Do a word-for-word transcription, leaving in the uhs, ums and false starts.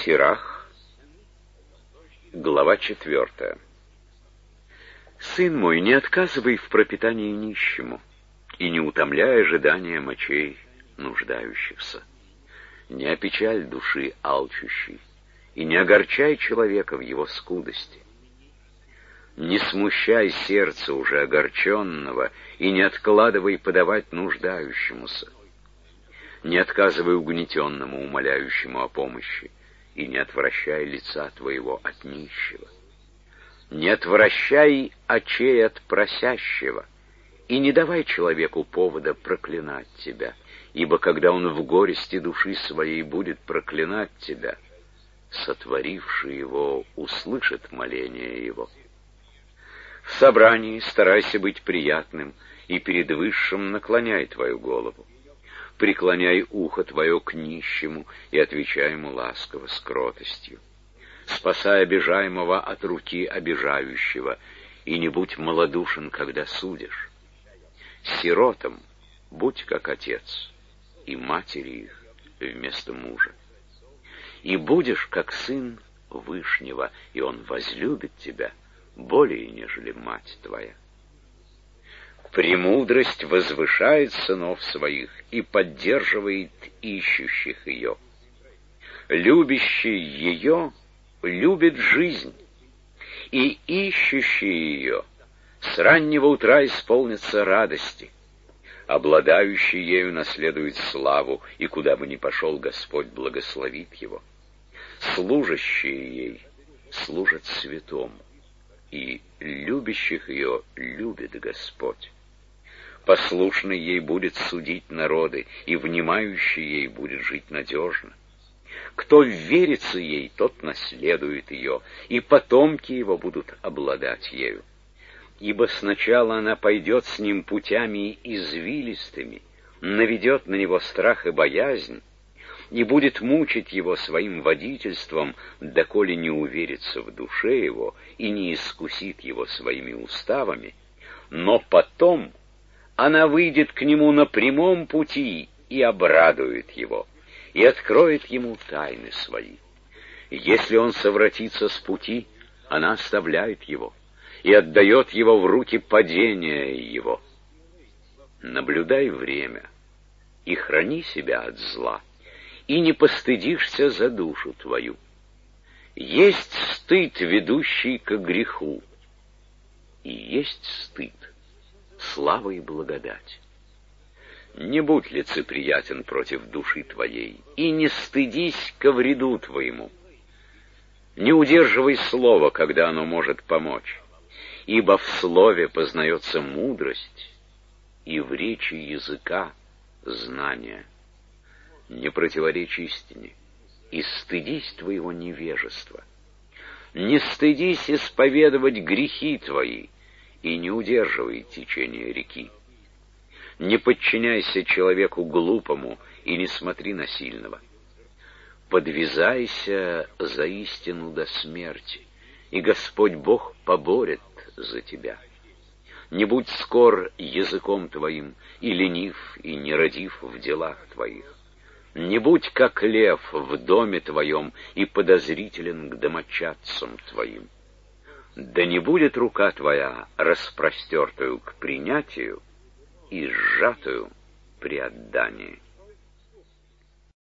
Сирах, глава четвертая. Сын мой, не отказывай в пропитании нищему, и не утомляй ожидания мочей нуждающихся. Не опечаль души алчущей, и не огорчай человека в его скудости. Не смущай сердца уже огорченного, и не откладывай подавать нуждающемуся. Не отказывай угнетенному, умоляющему о помощи, и не отвращай лица твоего от нищего. Не отвращай очей от просящего, и не давай человеку повода проклинать тебя, ибо когда он в горести души своей будет проклинать тебя, сотворивший его услышит моление его. В собрании старайся быть приятным, и перед Высшим наклоняй твою голову. Преклоняй ухо твое к нищему и отвечай ему ласково с кротостью. Спасай обижаемого от руки обижающего, и не будь малодушен, когда судишь. Сиротам будь как отец, и матери их вместо мужа. И будешь как сын Вышнего, и он возлюбит тебя более, нежели мать твоя. Премудрость возвышает сынов своих и поддерживает ищущих ее. Любящий ее любит жизнь, и ищущий ее с раннего утра исполнится радости. Обладающий ею наследует славу, и куда бы ни пошел, Господь благословит его. Служащие ей служат святому, и любящих ее любит Господь. Послушный ей будет судить народы, и внимающий ей будет жить надежно. Кто верится ей, тот наследует ее, и потомки его будут обладать ею. Ибо сначала она пойдет с ним путями извилистыми, наведет на него страх и боязнь, и будет мучить его своим водительством, доколе не уверится в душе его и не искусит его своими уставами, но потом она выйдет к нему на прямом пути и обрадует его, и откроет ему тайны свои. Если он совратится с пути, она оставляет его и отдает его в руки падения его. Наблюдай время и храни себя от зла, и не постыдишься за душу твою. Есть стыд, ведущий к греху, и есть стыд, слава и благодать. Не будь лицеприятен против души твоей, и не стыдись ко вреду твоему. Не удерживай слова, когда оно может помочь, ибо в слове познается мудрость, и в речи языка знание. Не противоречь истине, и стыдись твоего невежества. Не стыдись исповедовать грехи твои, и не удерживай течение реки. Не подчиняйся человеку глупому, и не смотри на сильного. Подвязайся за истину до смерти, и Господь Бог поборет за тебя. Не будь скор языком твоим, и ленив, и нерадив в делах твоих. Не будь как лев в доме твоем, и подозрителен к домочадцам твоим. Да не будет рука твоя распростертую к принятию и сжатую при отдании.